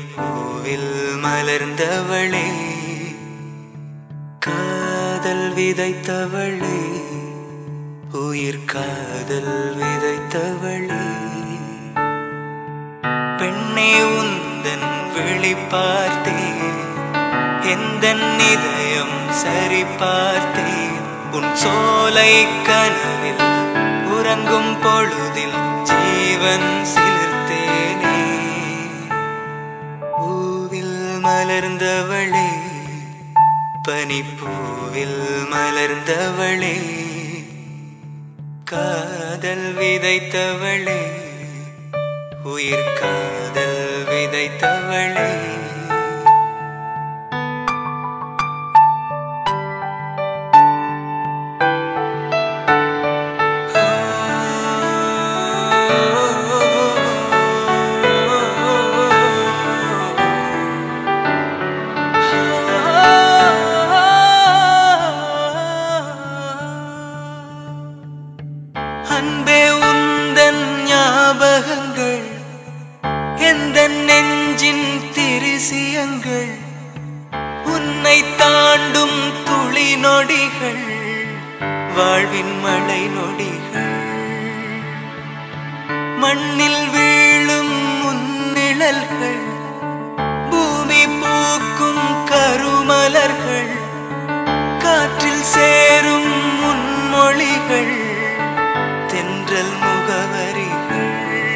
பனிப்பூவில் மலர்ந்தவளே, காதல் விதைத்தவளே, உயிர் காதல் விதைத்தவளே. பெண்ணே உந்தன் விழி பார்த்தேன், எந்தன் இதயம் சரி பார்த்தேன். உன் சோலை கனவில் உறங்கும் பொழுதில் ஜீவன் சிலிர்த்தேனே. பூவில் மலர்ந்தவளே, பனிப்பூவில் மலர்ந்தவளே, காதல் விதைத்தவளே, உயிர் காதல் விதைத்தவளே. அன்பே உந்தன் ஞாபகங்கள் எந்தன் நெஞ்சின் திரிசியங்கள், உன்னை தாண்டும் துளி நொடிகள் வாழ்வின் மழை நொடிகள். மண்ணில் வீழும் முன்னிழல்கள், பூமி பூக்கும் கருமலர்கள், காற்றில் சேரும் முன்மொழிகள், தென்றல் முகவரிகள்.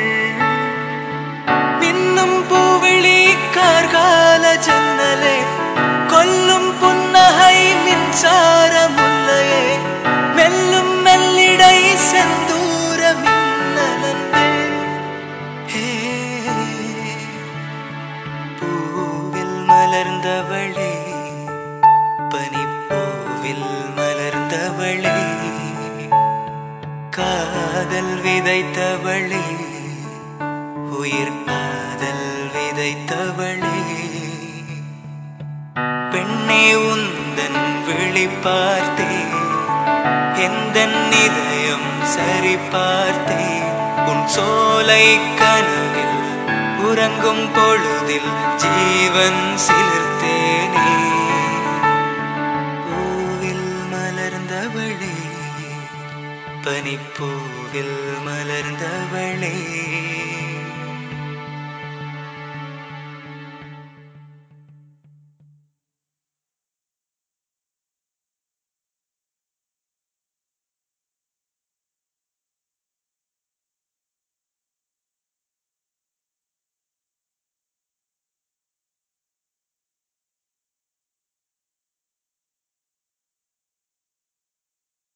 மின்னும் பூவிழி கார்கால ஜன்னலே, கொல்லும் புன்னகை மின்சார முல்லையே, மெல்லும் மெல்லிடை செந்தூர மின்னலன்பே. பூவில் மலர்ந்தவளே, பனிப்பூவில் மலர்ந்தவளே, காதல் விதைத்தவளே, உயிர் காதல் விதைத்தவளே. பெண்ணே உந்தன் விழி பார்த்தேன், எந்தன் இதயம் சரி பார்த்தேன். உன் சோலை கனவில் உறங்கும் பொழுதில் ஜீவன் சிலிர்த்தேனே. பூவில் மலர்ந்தவளே, பனிப்பூவில் மலர்ந்தவளே.